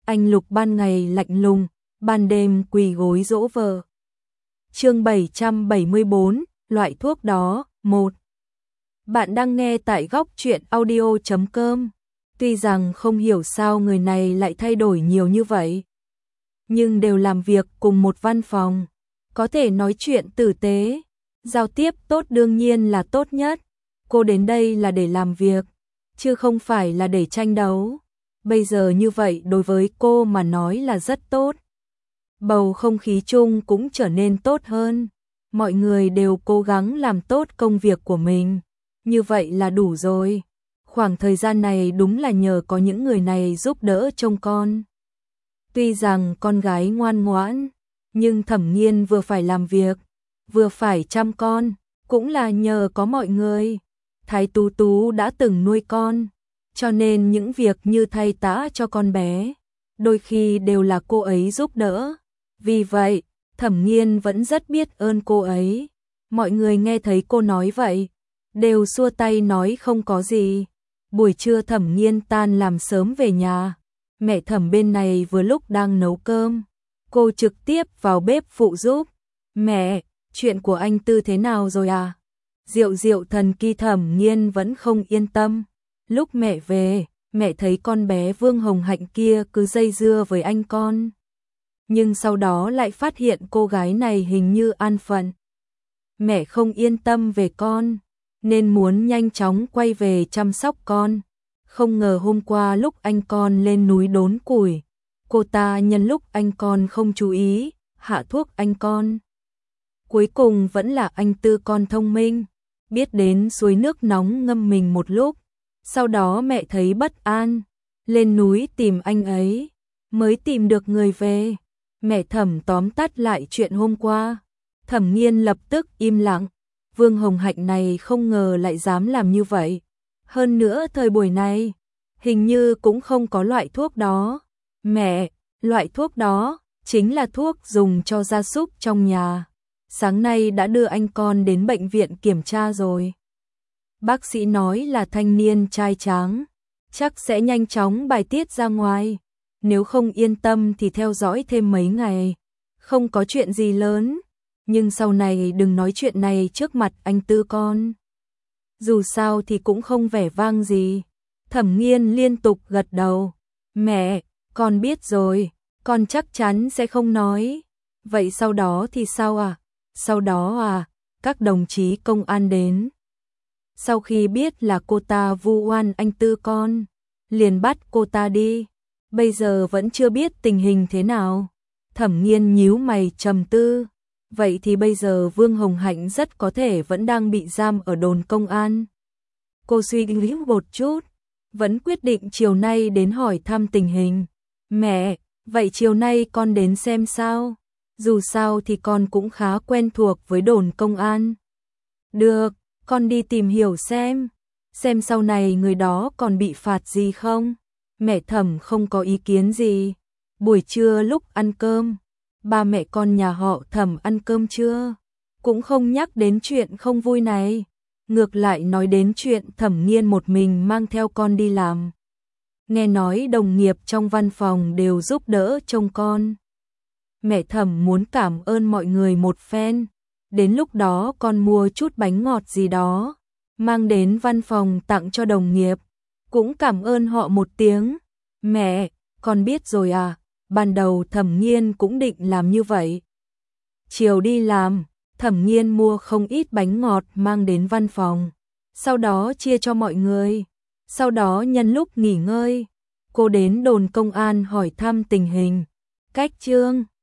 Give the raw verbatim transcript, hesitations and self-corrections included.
anh Lục ban ngày lạnh lùng, ban đêm quỳ gối dỗ vợ. Chương bảy trăm bảy mươi bốn, loại thuốc đó, một. Bạn đang nghe tại góc truyện audio chấm com. Tuy rằng không hiểu sao người này lại thay đổi nhiều như vậy, nhưng đều làm việc cùng một văn phòng, có thể nói chuyện tử tế, giao tiếp tốt đương nhiên là tốt nhất. Cô đến đây là để làm việc, chứ không phải là để tranh đấu. Bây giờ như vậy đối với cô mà nói là rất tốt. Bầu không khí chung cũng trở nên tốt hơn. Mọi người đều cố gắng làm tốt công việc của mình. Như vậy là đủ rồi. Khoảng thời gian này đúng là nhờ có những người này giúp đỡ trông con. Tuy rằng con gái ngoan ngoãn, nhưng Thẩm Nghiên vừa phải làm việc, vừa phải chăm con, cũng là nhờ có mọi người. Thái Tú Tú đã từng nuôi con, cho nên những việc như thay tã cho con bé, đôi khi đều là cô ấy giúp đỡ. Vì vậy, Thẩm Nghiên vẫn rất biết ơn cô ấy. Mọi người nghe thấy cô nói vậy, đều xua tay nói không có gì. Buổi trưa Thẩm Nghiên tan làm sớm về nhà. Mẹ Thẩm bên này vừa lúc đang nấu cơm. Cô trực tiếp vào bếp phụ giúp. Mẹ, chuyện của anh Tư thế nào rồi à? Diệu diệu thần kỳ. Thẩm Nghiên vẫn không yên tâm. Lúc mẹ về, mẹ thấy con bé Vương Hồng Hạnh kia cứ dây dưa với anh con. Nhưng sau đó lại phát hiện cô gái này hình như an phận. Mẹ không yên tâm về con, nên muốn nhanh chóng quay về chăm sóc con. Không ngờ hôm qua lúc anh con lên núi đốn củi, cô ta nhân lúc anh con không chú ý, hạ thuốc anh con. Cuối cùng vẫn là anh Tư con thông minh, biết đến suối nước nóng ngâm mình một lúc. Sau đó mẹ thấy bất an, lên núi tìm anh ấy, mới tìm được người về. Mẹ Thẩm tóm tắt lại chuyện hôm qua. Thẩm Nghiên lập tức im lặng. Vương Hồng Hạnh này không ngờ lại dám làm như vậy. Hơn nữa thời buổi này, hình như cũng không có loại thuốc đó. Mẹ, loại thuốc đó chính là thuốc dùng cho gia súc trong nhà. Sáng nay đã đưa anh con đến bệnh viện kiểm tra rồi. Bác sĩ nói là thanh niên trai tráng, chắc sẽ nhanh chóng bài tiết ra ngoài. Nếu không yên tâm thì theo dõi thêm mấy ngày. Không có chuyện gì lớn, nhưng sau này đừng nói chuyện này trước mặt anh Tư con. Dù sao thì cũng không vẻ vang gì. Thẩm Nghiên liên tục gật đầu. Mẹ, con biết rồi, con chắc chắn sẽ không nói. Vậy sau đó thì sao à? Sau đó à, các đồng chí công an đến. Sau khi biết là cô ta vu oan anh Tư con, liền bắt cô ta đi. Bây giờ vẫn chưa biết tình hình thế nào. Thẩm Nghiên nhíu mày trầm tư. Vậy thì bây giờ Vương Hồng Hạnh rất có thể vẫn đang bị giam ở đồn công an. Cô suy nghĩ một chút, vẫn quyết định chiều nay đến hỏi thăm tình hình. Mẹ, vậy chiều nay con đến xem sao? Dù sao thì con cũng khá quen thuộc với đồn công an. Được, con đi tìm hiểu xem. Xem sau này người đó còn bị phạt gì không? Mẹ Thẩm không có ý kiến gì. Buổi trưa lúc ăn cơm, ba mẹ con nhà họ Thẩm ăn cơm trưa, cũng không nhắc đến chuyện không vui này. Ngược lại nói đến chuyện Thẩm Nghiên một mình mang theo con đi làm. Nghe nói đồng nghiệp trong văn phòng đều giúp đỡ trông con. Mẹ Thẩm muốn cảm ơn mọi người một phen. Đến lúc đó con mua chút bánh ngọt gì đó, mang đến văn phòng tặng cho đồng nghiệp. Cũng cảm ơn họ một tiếng. Mẹ, con biết rồi à, ban đầu Thẩm Nghiên cũng định làm như vậy. Chiều đi làm, Thẩm Nghiên mua không ít bánh ngọt mang đến văn phòng, sau đó chia cho mọi người. Sau đó nhân lúc nghỉ ngơi, cô đến đồn công an hỏi thăm tình hình. Cách chương